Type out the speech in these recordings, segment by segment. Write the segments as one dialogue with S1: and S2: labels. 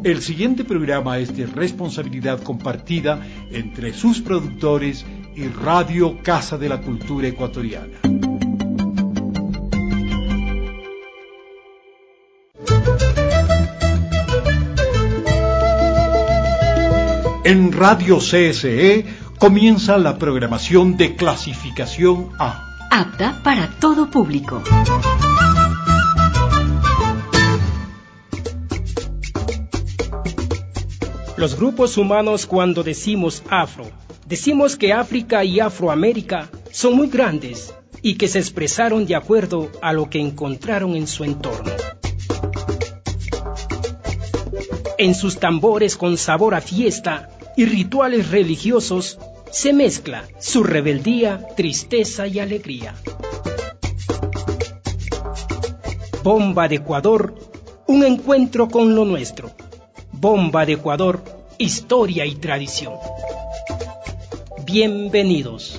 S1: El siguiente programa es de responsabilidad compartida entre sus productores y Radio Casa de la Cultura Ecuatoriana. En Radio CSE comienza la programación de clasificación A.
S2: Apta para todo público.
S3: Los grupos humanos, cuando decimos afro, decimos que África y Afroamérica son muy grandes y que se expresaron de acuerdo a lo que encontraron en su entorno. En sus tambores con sabor a fiesta y rituales religiosos se mezcla su rebeldía, tristeza y alegría. Bomba de Ecuador, un encuentro con lo nuestro. Bomba de Ecuador, historia y tradición. Bienvenidos.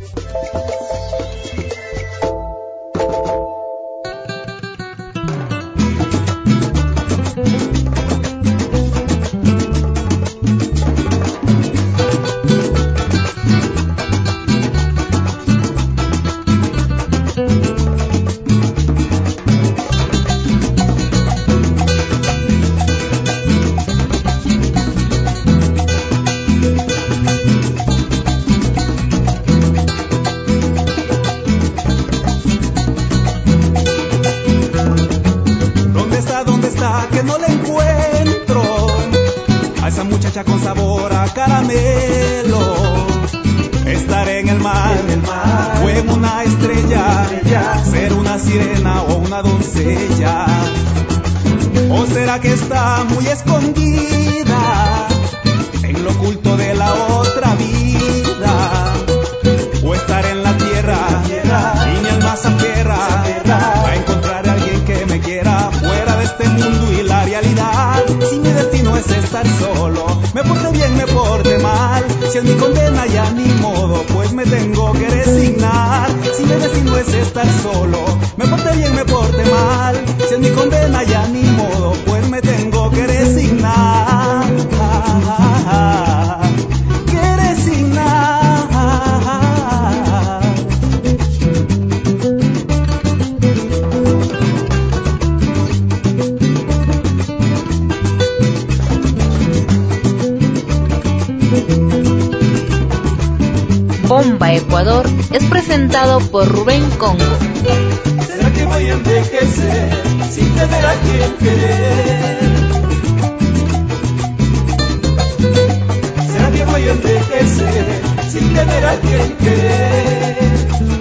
S4: Bomba Ecuador es presentado por Rubén Congo.
S5: ¿Será que voy a envejecer sin tener a quien querer? ¿Será que voy a envejecer sin tener a quien querer?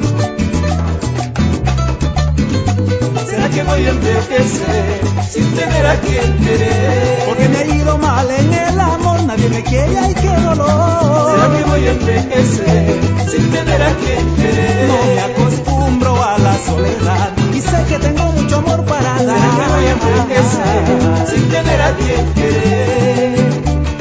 S5: ¿Será que voy a envejecer sin tener a quien querer?
S6: Porque me ha ido mal en el amor, nadie me quiere, ay qué dolor.
S5: ¿Será que voy a envejecer sin tener a quien querer?
S6: No me acostumbro a la soledad y sé que tengo mucho amor para dar.
S5: ¿Será que voy a envejecer sin tener a quien querer?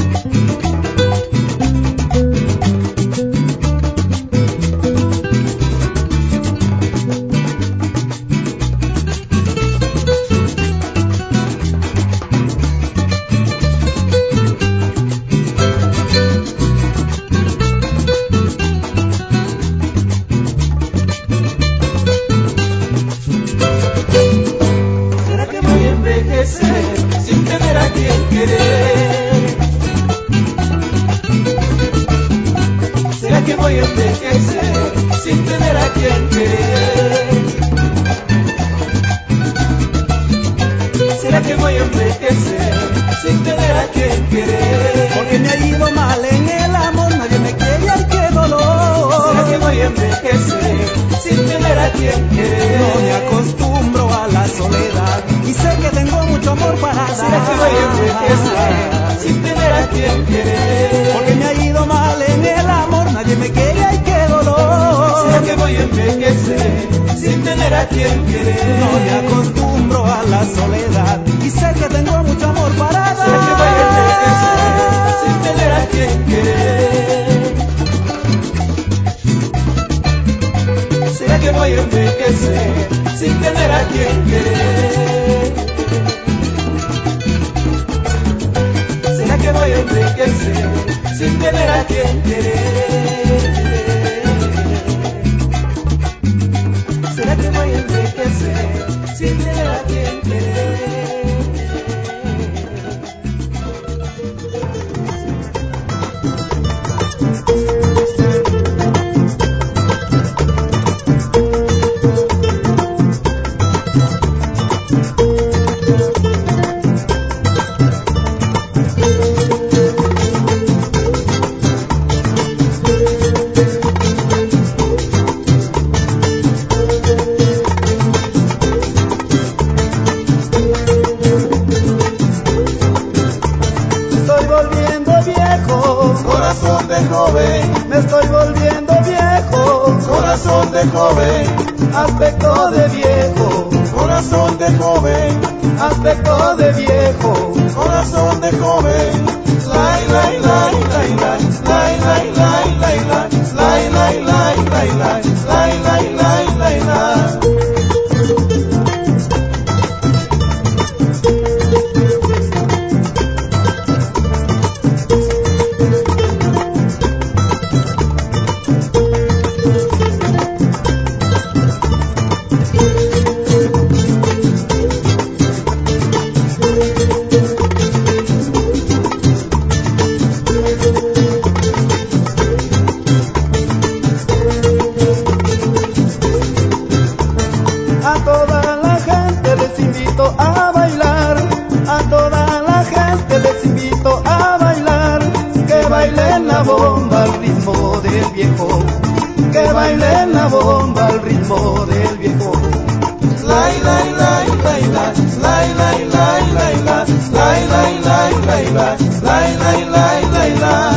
S6: No me acostumbro a la soledad y sé que tengo mucho amor para dar.
S5: ¿Será que voy a envejecer sin tener a quien querer? ¿Será que voy a envejecer sin tener a quien querer? enriquecer sin tener a quien querer. ¿Será que voy a enriquecer sin tener a quien querer? Aspecto de viejo, corazón de joven, aspecto de viejo, corazón de joven. Lai lai lai lai lai, lai lai lai lai lai, lai lai lai lai lai, lai lai lai lai lai. Que bailen la bomba al ritmo del viejo. Lai lai lai lai lai, lai lai lai lai lai, lai lai lai lai lai, lai lai lai lai lai.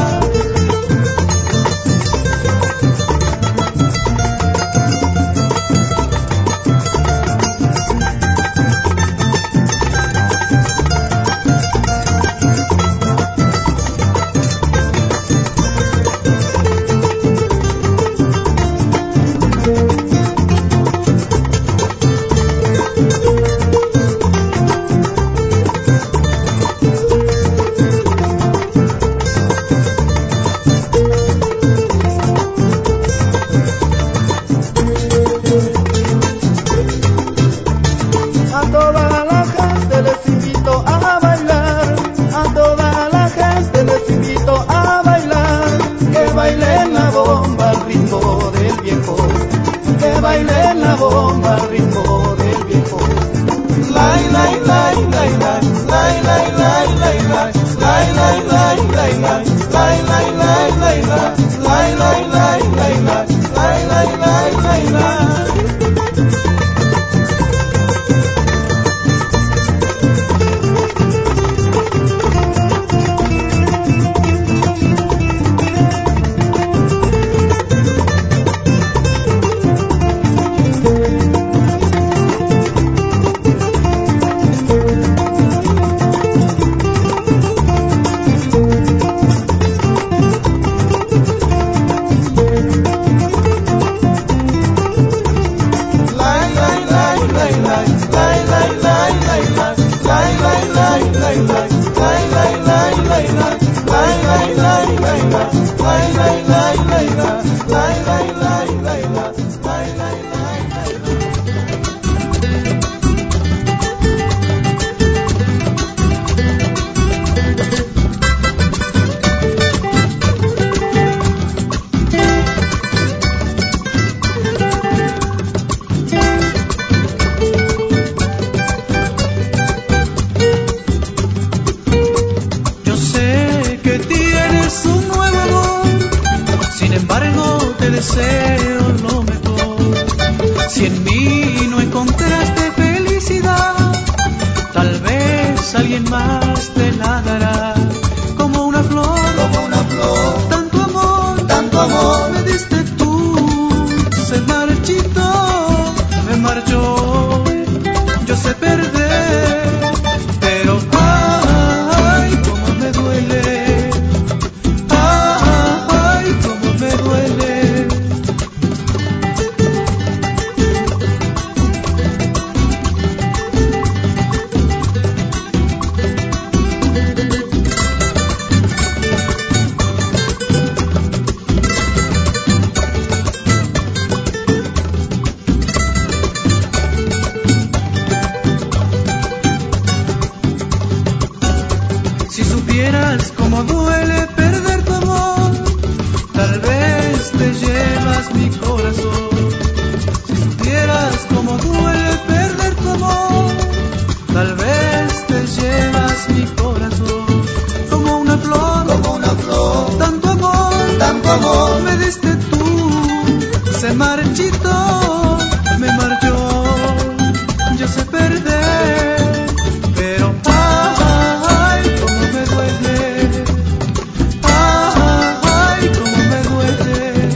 S6: supieras cómo duele perder tu amor, tal vez te llevas mi corazón. Si supieras cómo duele perder tu amor, tal vez te llevas mi corazón. Como una flor, tanto amor me diste tú. Se marchitó, me marchó, yo sé perder, pero ay, cómo me duele, ay, cómo me duele.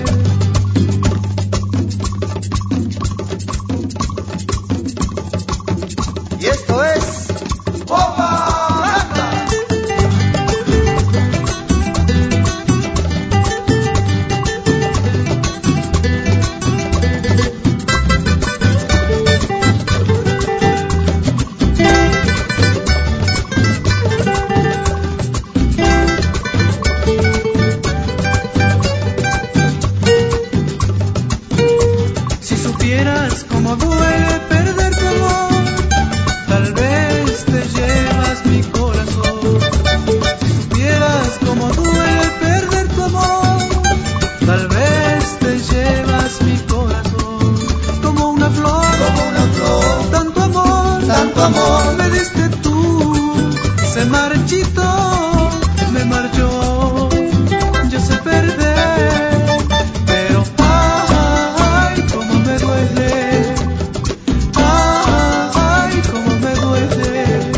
S5: Y esto es Bomba Blanca.
S6: Si supieras cómo duele perder tu amor, tal vez te llevas mi corazón. Si supieras cómo duele perder tu amor, tal vez te llevas mi corazón. Como una flor, tanto amor me diste tú. Se marchitó, me marchó, yo sé perder, pero ay, cómo me duele, ay, cómo me duele.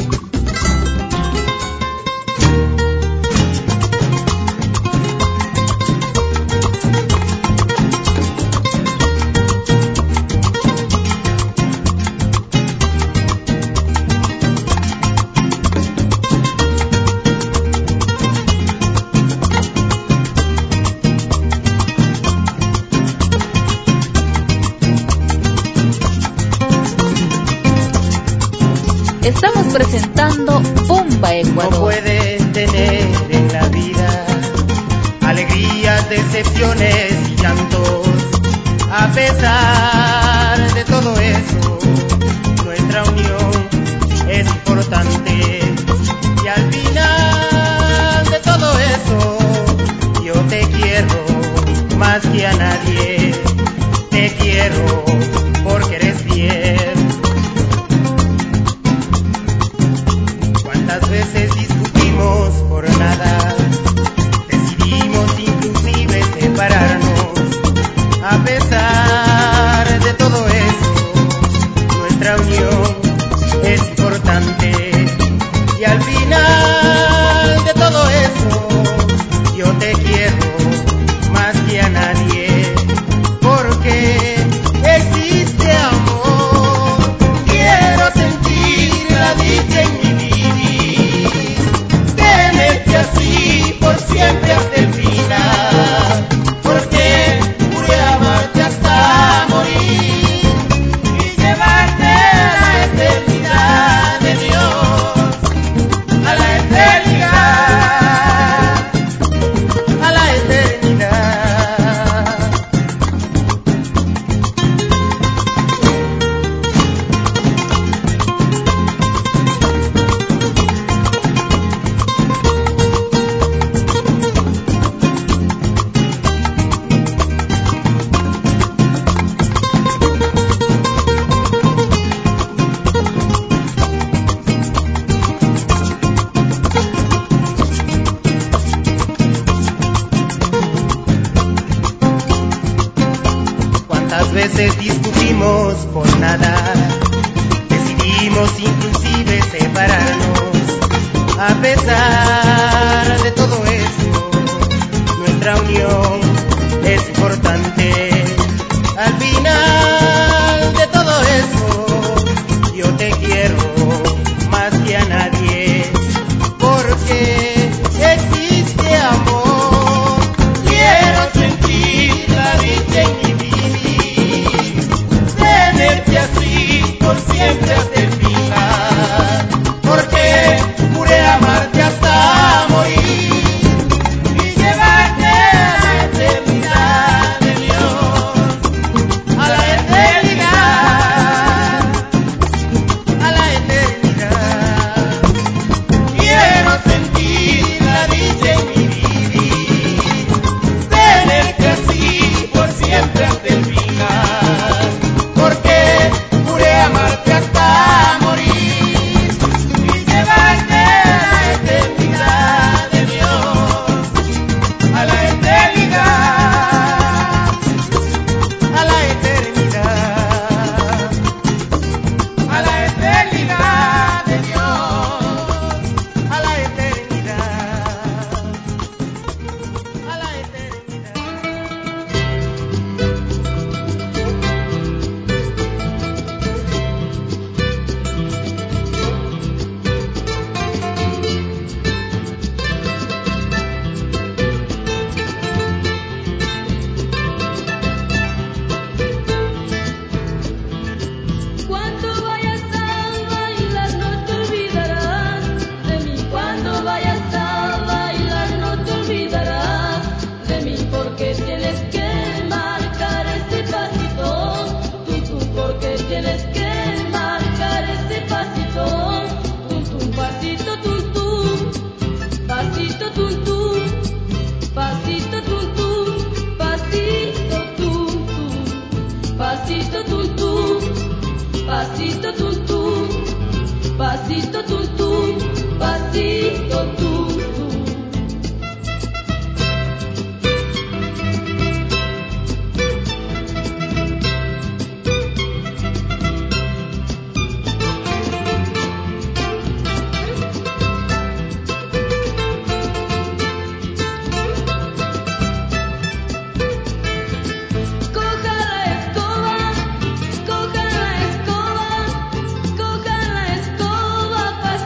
S4: Estamos presentando Bomba
S7: No
S4: Ecuador.
S7: puedes tener en la vida alegrías, decepciones y llantos. A pesar de todo eso, nuestra unión es importante. Y al final de todo eso, yo te quiero más que a nadie. Te quiero porque eres fiel. ¿Cuántas veces discutimos por nada? Decidimos inclusive separarnos. A pesar de todo eso, nuestra unión es importante. Y al final de todo eso, yo te quiero más que a nadie. Porque existe amor. Quiero sentir la dicha en mi vivir, tenerte así por siempre hasta el final, porque juré amarte hasta morir y llevarte a la eternidad de Dios, a la eternidad, a la eternidad. ¿Cuántas veces discutimos por nada? Decidimos inclusive separarnos. A pesar de todo eso, nuestra unión es importante. Al final de todo eso, yo te quiero más que a nadie. Porque existe amor. Quiero sentir la dicha en mi vivir, tenerte así por siempre hasta el final, porque juré amarte hasta morir y llevarte a la
S8: pasito tum tum, pasito tum tum. Coja la escoba,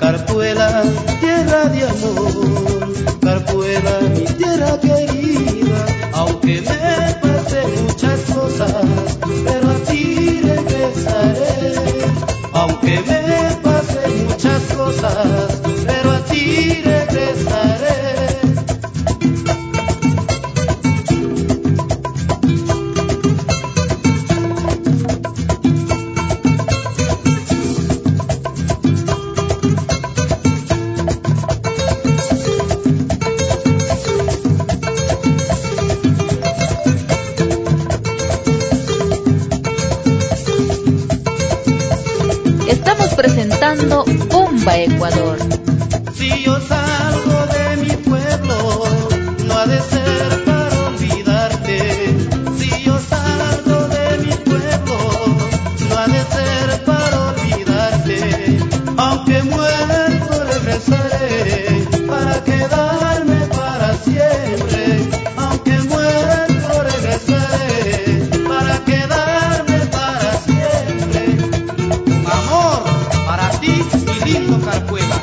S6: Carpuela, tierra de amor, Carpuela, mi tierra querida, aunque me pasen muchas cosas, pero a ti regresaré. Aunque me pasen muchas cosas, pero a ti regresaré.
S4: Estamos presentando Bomba Ecuador.
S6: Si yo salgo de mi pueblo, no ha de ser para olvidarte. Si yo salgo de mi pueblo, no ha de ser para olvidarte. Aunque muerto regresaré para quedarme para siempre. Aunque muerto regresaré para quedarme para siempre. Amor para ti, mi lindo Carpuela.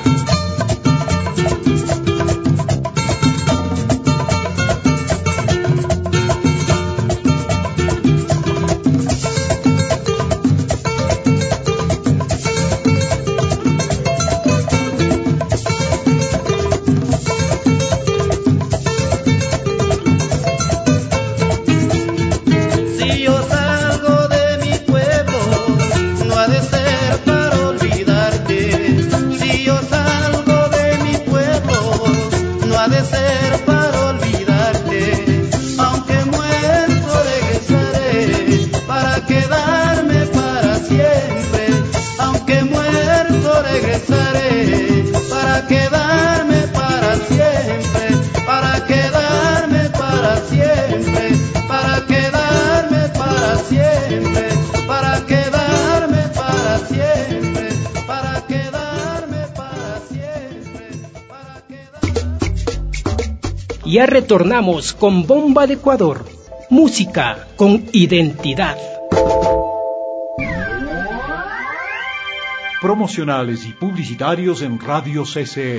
S6: Si yo salgo de mi pueblo, no ha de ser para olvidarte. Si yo salgo de mi pueblo, no ha de ser para olvidarte. Aunque muerto regresaré para quedarme para siempre. Aunque muerto regresaré para quedarme para siempre. Para quedarme para siempre. Para quedarme para siempre. Para quedarme para siempre. Para quedarme para siempre. Para quedarme.
S3: Ya retornamos con Bomba de Ecuador. Música con identidad.
S1: Promocionales y publicitarios en Radio CCE.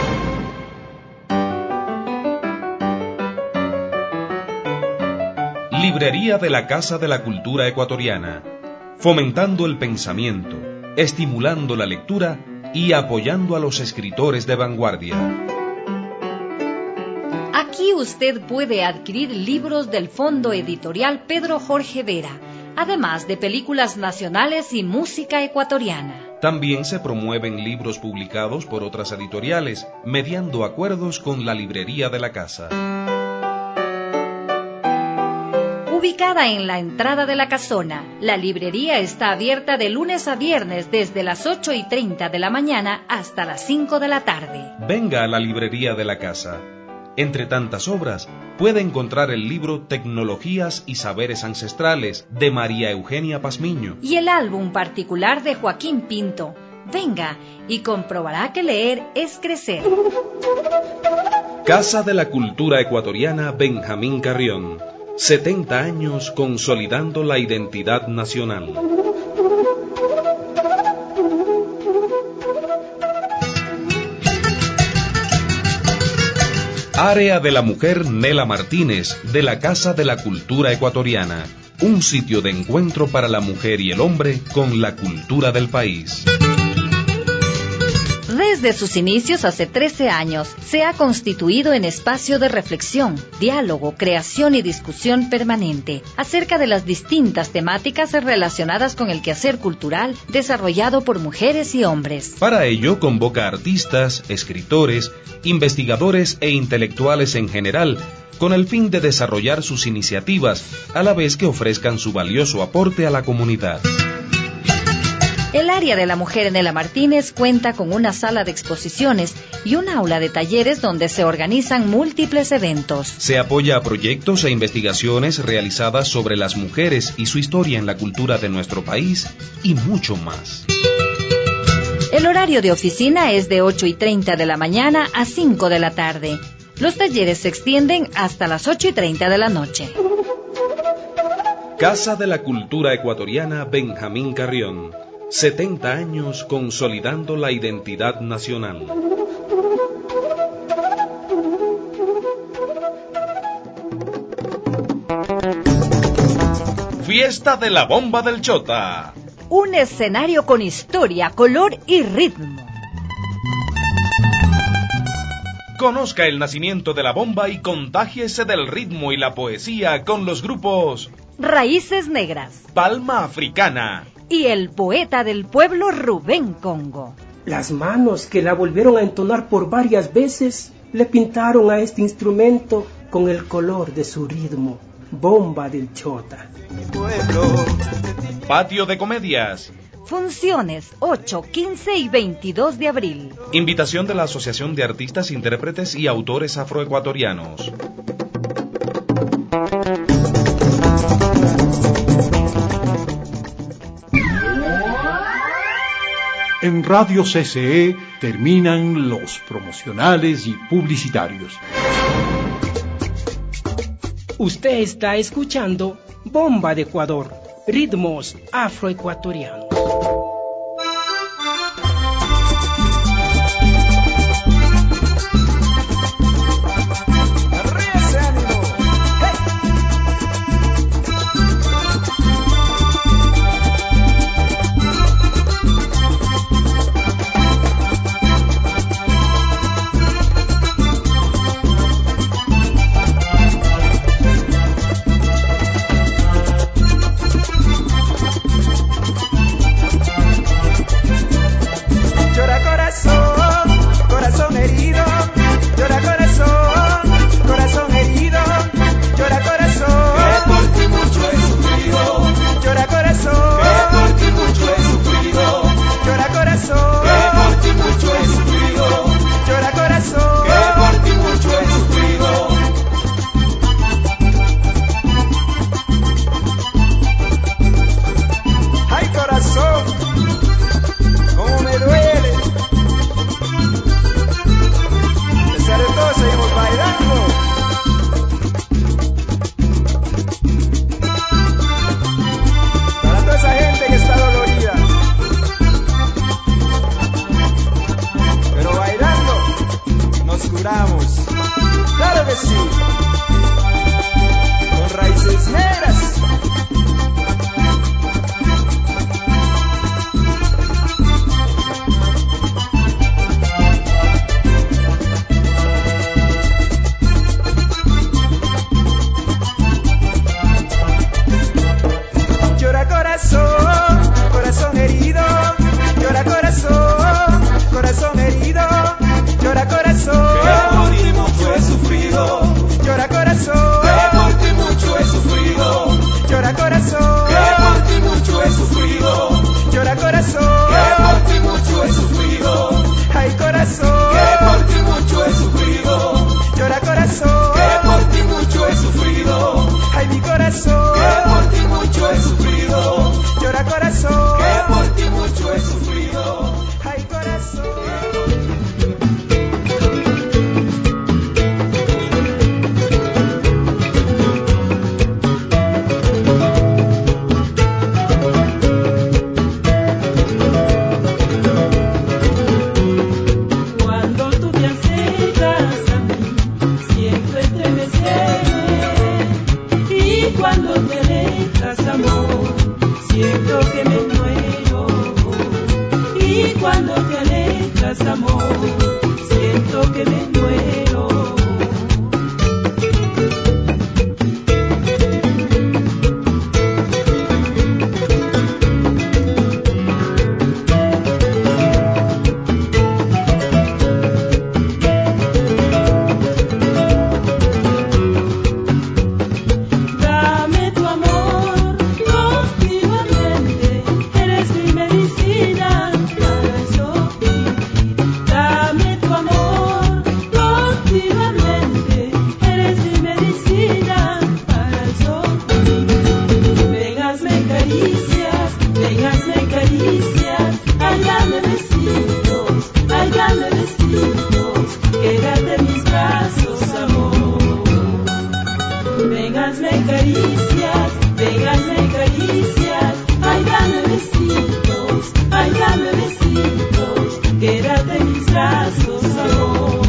S9: Librería de la Casa de la Cultura Ecuatoriana, fomentando el pensamiento, estimulando la lectura y apoyando a los escritores de vanguardia.
S2: Aquí usted puede adquirir libros del Fondo Editorial Pedro Jorge Vera, además de películas nacionales y música ecuatoriana.
S9: También se promueven libros publicados por otras editoriales, mediando acuerdos con la Librería de la Casa.
S2: Ubicada en la entrada de la casona, la librería está abierta de lunes a viernes desde las 8:30 de la mañana hasta las 5 de la tarde.
S9: Venga a la Librería de la Casa. Entre tantas obras, puede encontrar el libro Tecnologías y Saberes Ancestrales de María Eugenia Pazmiño
S2: y el álbum particular de Joaquín Pinto. Venga y comprobará que leer es crecer.
S9: Casa de la Cultura Ecuatoriana Benjamín Carrión. 70 años consolidando la identidad nacional. Área de la Mujer Nela Martínez, de la Casa de la Cultura Ecuatoriana. Un sitio de encuentro para la mujer y el hombre con la cultura del país.
S2: Desde sus inicios hace 13 años, se ha constituido en espacio de reflexión, diálogo, creación y discusión permanente acerca de las distintas temáticas relacionadas con el quehacer cultural desarrollado por mujeres y hombres.
S9: Para ello, convoca artistas, escritores, investigadores e intelectuales en general, con el fin de desarrollar sus iniciativas, a la vez que ofrezcan su valioso aporte a la comunidad.
S2: El área de la mujer Nela Martínez cuenta con una sala de exposiciones y un aula de talleres donde se organizan múltiples eventos.
S9: Se apoya a proyectos e investigaciones realizadas sobre las mujeres y su historia en la cultura de nuestro país y mucho más.
S2: El horario de oficina es de 8:30 de la mañana a 5 de la tarde. Los talleres se extienden hasta las 8:30 de la noche.
S9: Casa de la Cultura Ecuatoriana Benjamín Carrión. 70 años consolidando la identidad nacional. Fiesta de la Bomba del Chota.
S2: Un escenario con historia, color y ritmo.
S9: Conozca el nacimiento de la bomba y contágiese del ritmo y la poesía con los grupos
S2: Raíces Negras,
S9: Palma Africana
S2: y el poeta del pueblo Rubén Congo.
S3: Las manos que la volvieron a entonar por varias veces le pintaron a este instrumento con el color de su ritmo, Bomba del Chota.
S9: Patio de Comedias.
S2: Funciones 8, 15 y 22 de abril.
S9: Invitación de la Asociación de Artistas, Intérpretes y Autores Afroecuatorianos.
S1: En Radio CCE terminan los promocionales y publicitarios.
S3: Usted está escuchando Bomba de Ecuador, ritmos afroecuatorianos.
S8: caricias, ay dame besitos, Áigame besitos, quédate en mis brazos, amor.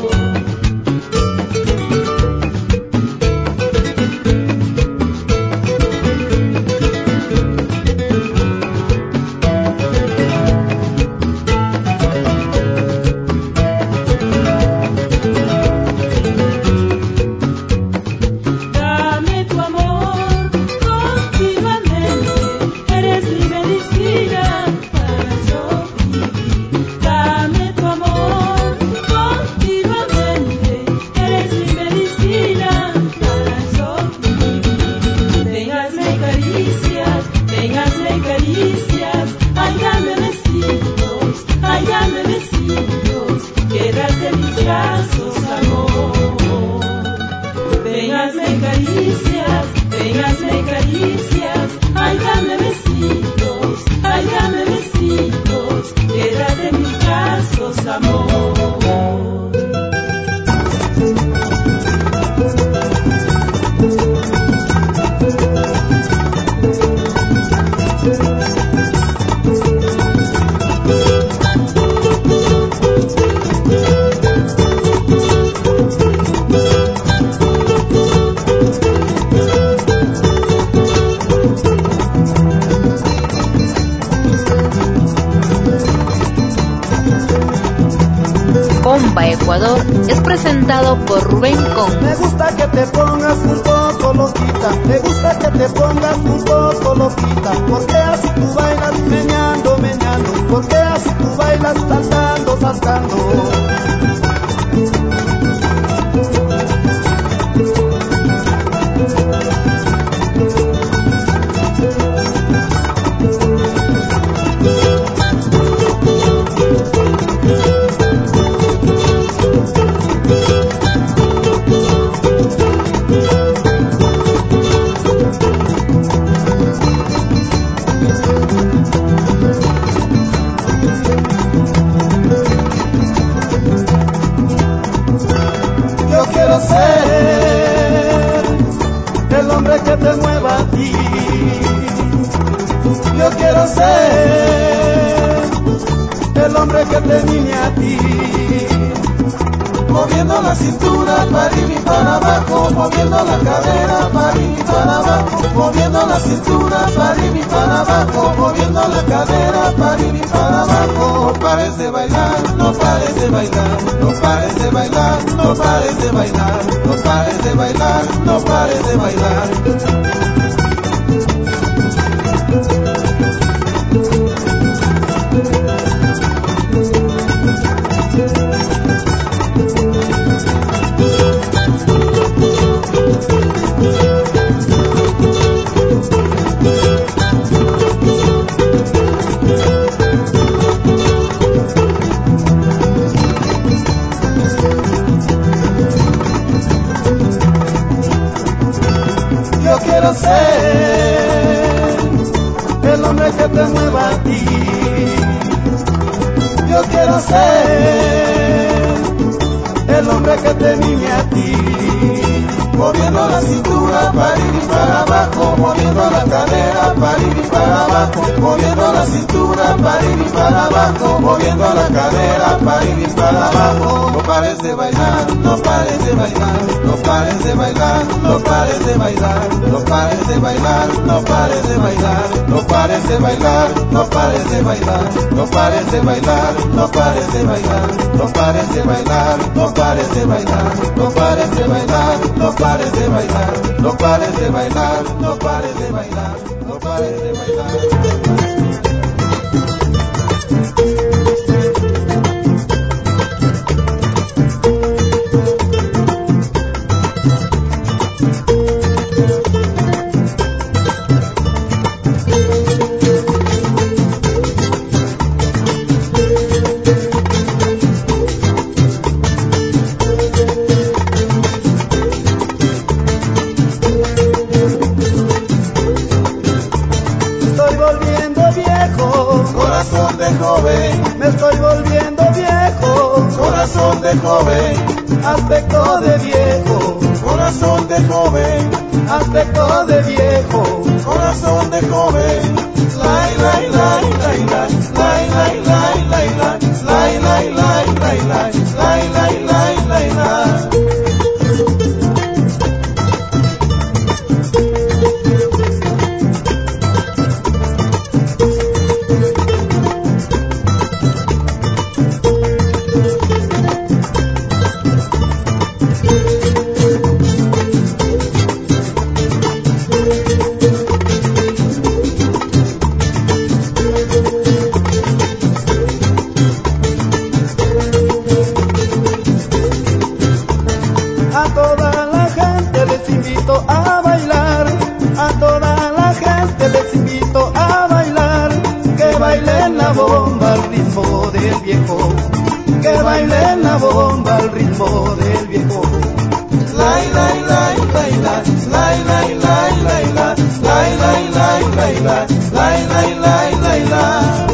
S4: Ecuador es presentado por Rubén Con.
S5: Me gusta que te pongas un poco loquita, me gusta que te pongas un poco loquita, porque así tú bailas meneando, meneando, porque así tú bailas saltando, saltando. Yo quiero ser el hombre que te mime a ti, moviendo la cintura para arriba y para abajo, moviendo la cadera para arriba y para abajo, moviendo la cintura para arriba y para abajo, moviendo la cadera para arriba y para abajo. No pares de bailar, no pares de bailar, no pares de bailar, no pares de bailar, no pares de bailar, no pares de bailar. Yo quiero ser el hombre que te mueva a ti. Yo quiero ser el hombre que te mime a ti, moviendo la cintura para arriba y para abajo, moviendo la cadera para arriba y para abajo, moviendo la cintura para arriba y para abajo, moviendo la cadera para arriba y para abajo. No pares de bailar, no pares de bailar, no pares de bailar, no pares de bailar, no pares de bailar, no pares de bailar, no pares de bailar, no pares de bailar, no pares de bailar, no pares de bailar, no pares de bailar, no pares de bailar, no pares de bailar, no pares de bailar, no pares de bailar, no pares de bailar, no pares de bailar. Me estoy volviendo viejo, corazón corazón de joven, aspecto de viejo, corazón de joven, aspecto de viejo, corazón de joven. Lai lai lai lai lai lai lai lai lai lai lai lai lai lai lai lai lai lai lai. Que baile la bomba al ritmo del viejo. Lai lai lai lai lai lai lai lai lai lai lai lai lai lai lai lai lai lai.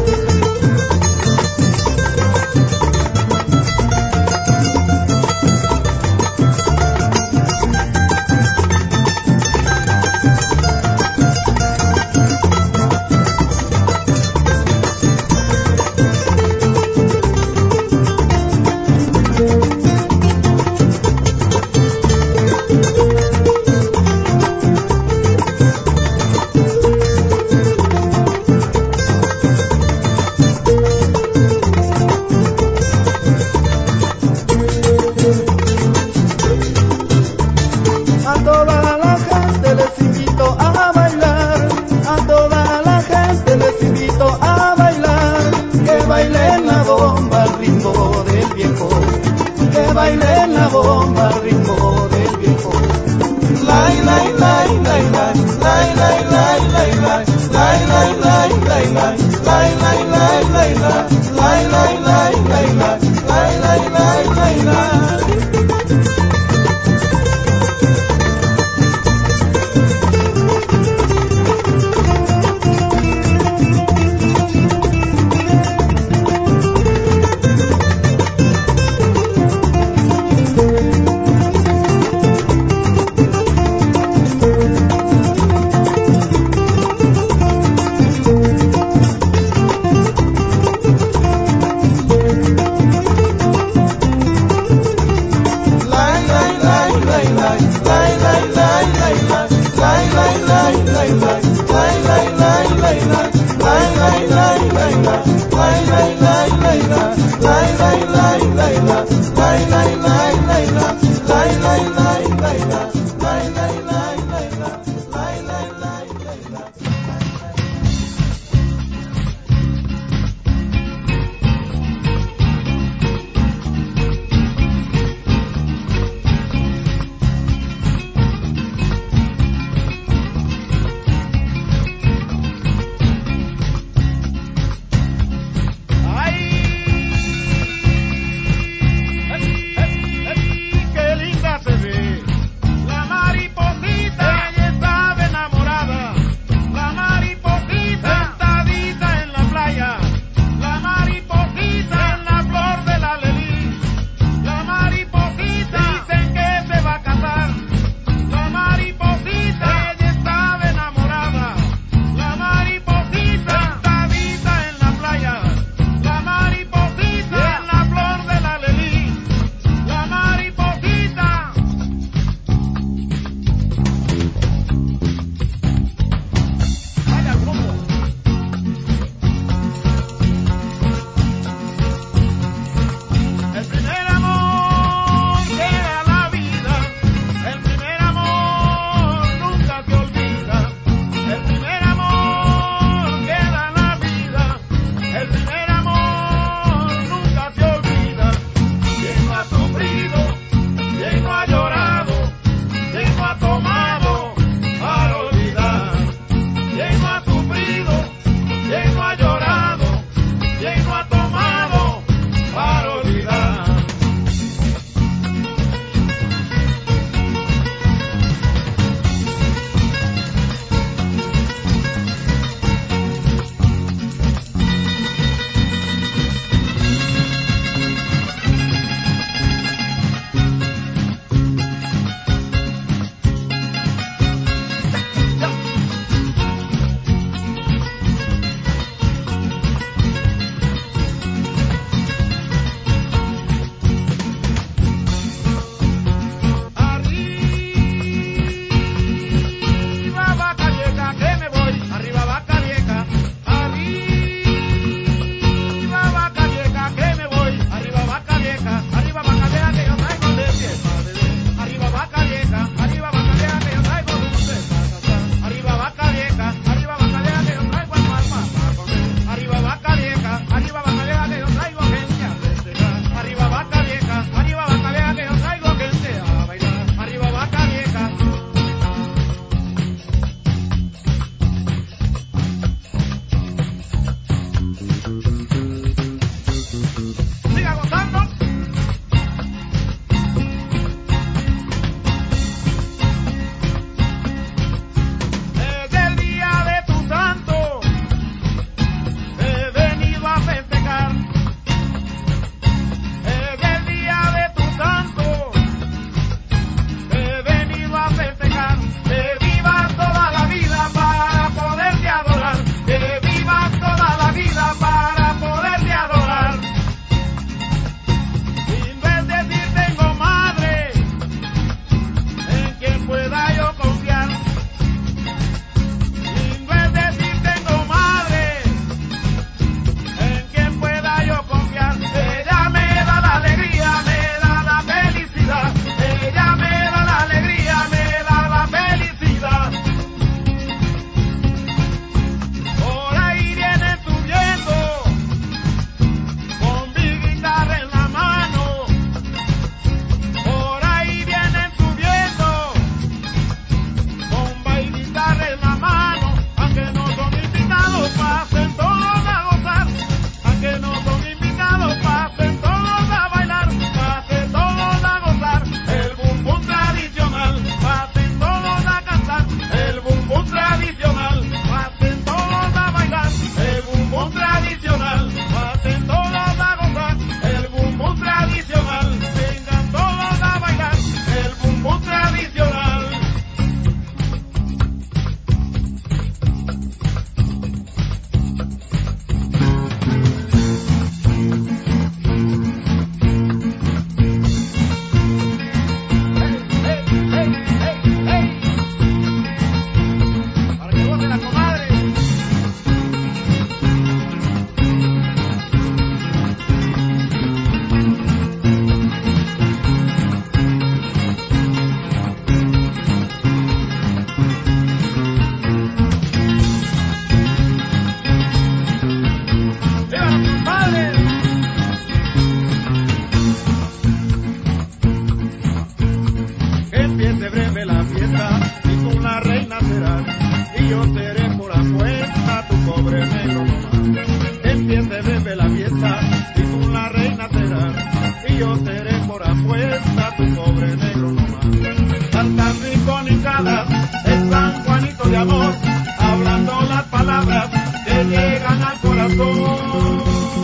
S5: yo seré por apuesta tu pobre negro nomás. Tantas riconicadas, el San Juanito de amor, hablando las palabras que llegan al corazón.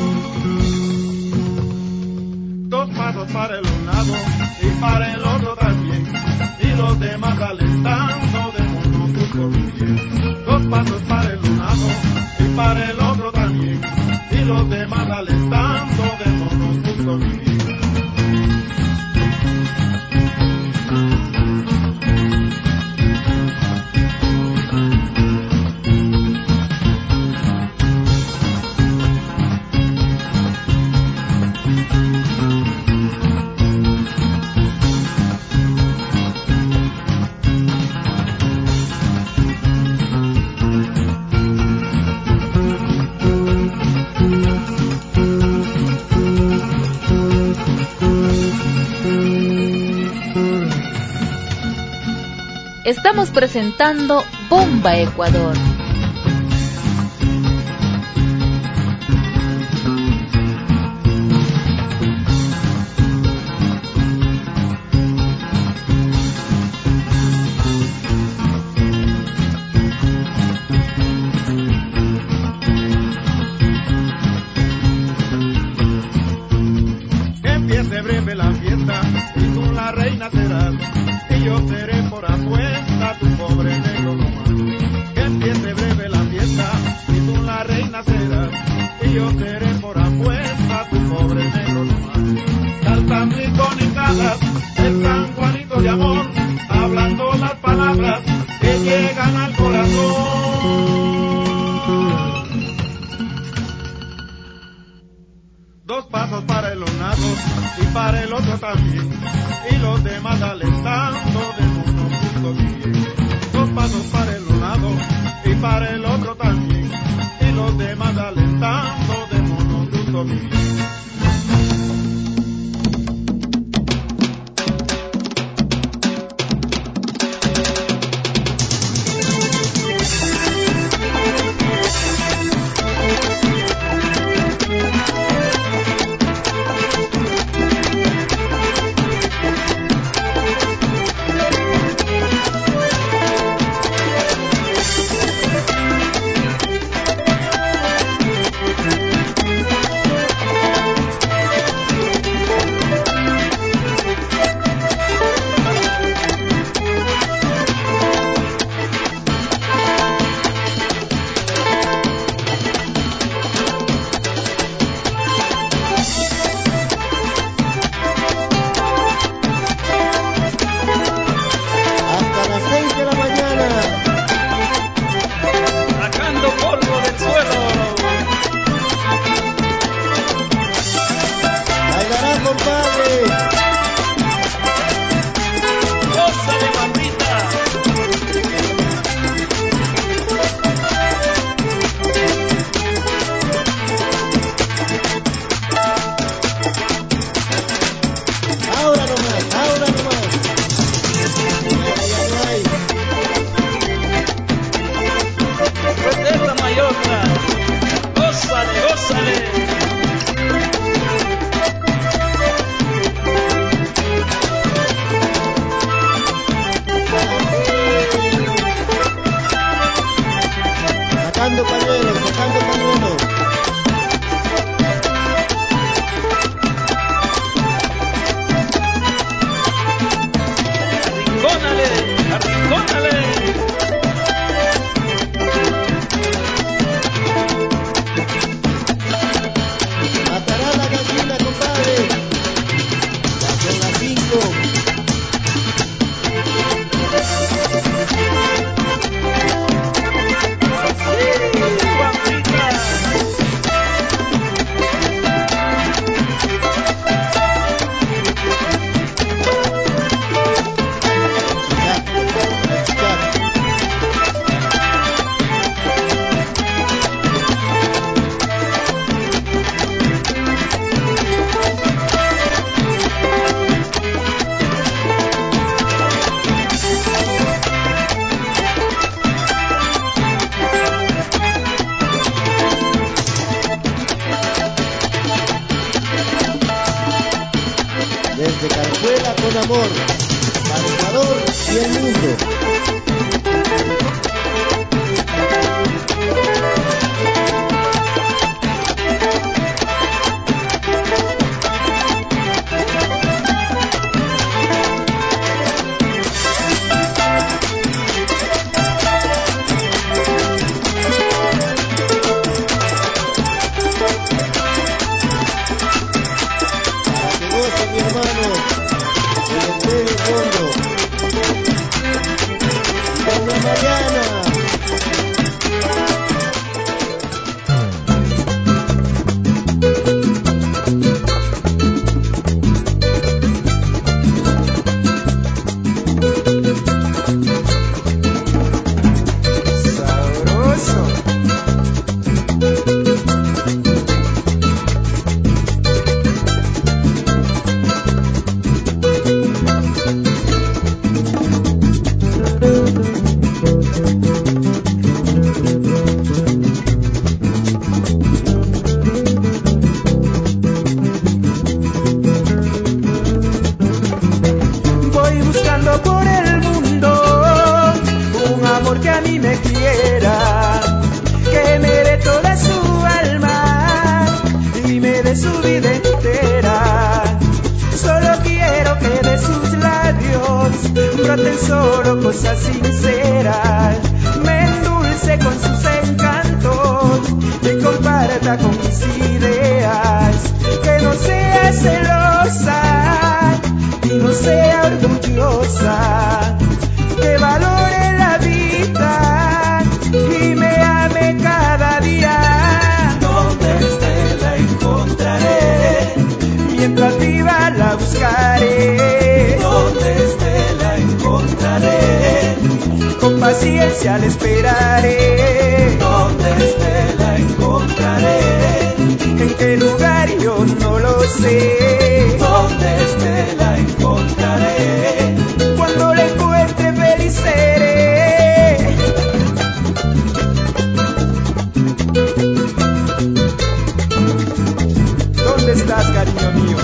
S5: Dos pasos para el un lado y para el otro también, y los demás alentando de mono justo vivir. Dos pasos para el un lado y para el otro también, y los demás alentando de mono justo vivir.
S4: Estamos presentando Bomba Ecuador.
S5: Que empiece breve la fiesta y tú la reina serás, y yo seré por apuesta tu pobre negro nomás. Que empiece breve la fiesta y tú la reina serás, y yo seré por apuesta tu pobre negro nomás. Cantan riconicadas el San Juanito de amor, hablando las palabras que llegan al corazón. Dos pasos para el un lado y para el otro también, y los demás alentando de mono justo vivir. Dos pasos para el un lado y para el otro también, y los demás alentando de mono justo vivir.
S10: Primavera con amor, para Ecuador y el mundo.
S6: Solo cosas sinceras, me endulce con sus encantos, que comparta con mis ideas, que no sea celosa y no sea orgullosa, que valore la vida y me ame cada día. Donde esté la encontraré, mientras viva la buscaré. Donde esté la encontraré, con paciencia la esperaré. Donde esté la encontraré, en qué lugar yo no lo sé. Donde esté la encontraré, cuando la encuentre feliz seré. ¿Dónde estás, cariño mío?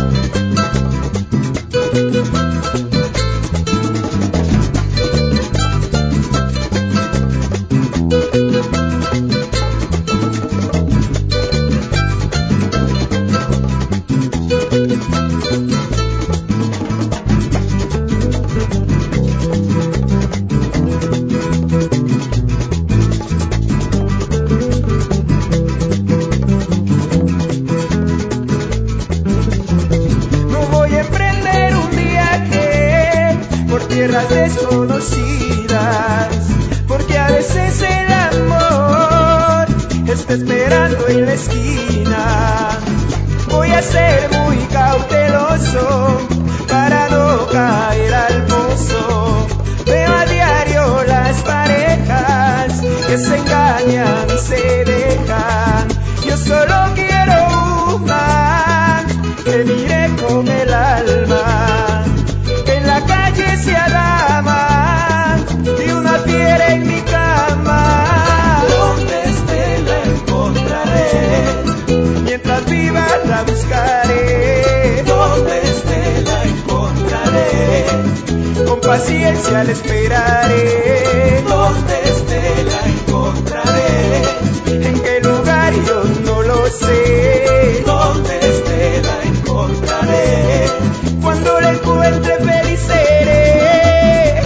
S6: Tierras desconocidas, porque a veces el amor está esperando en la esquina. Voy a ser muy cauteloso para no caer al pozo. Veo a diario las parejas que se engañan y se dejan. Yo solo quiero una que mire con el alma, que en la calle sea dama y una fiera en mi cama. Donde esté la encontraré, mientras viva la buscaré. Donde esté la encontraré, con paciencia la esperaré. Donde esté la encontraré, en qué lugar yo no lo sé. Donde esté la encontraré, cuando la encuentre feliz seré.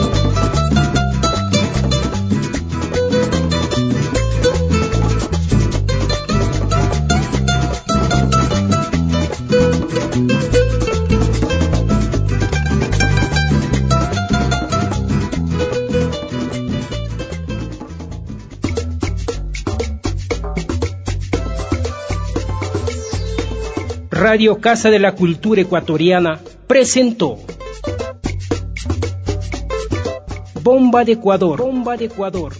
S3: Radio Casa de la Cultura Ecuatoriana presentó Bomba de Ecuador. Bomba de Ecuador.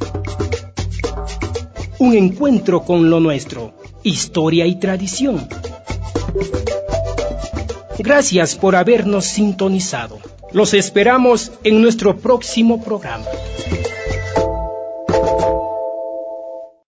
S3: Un encuentro con lo nuestro, historia y tradición. Gracias por habernos sintonizado. Los esperamos en nuestro próximo programa.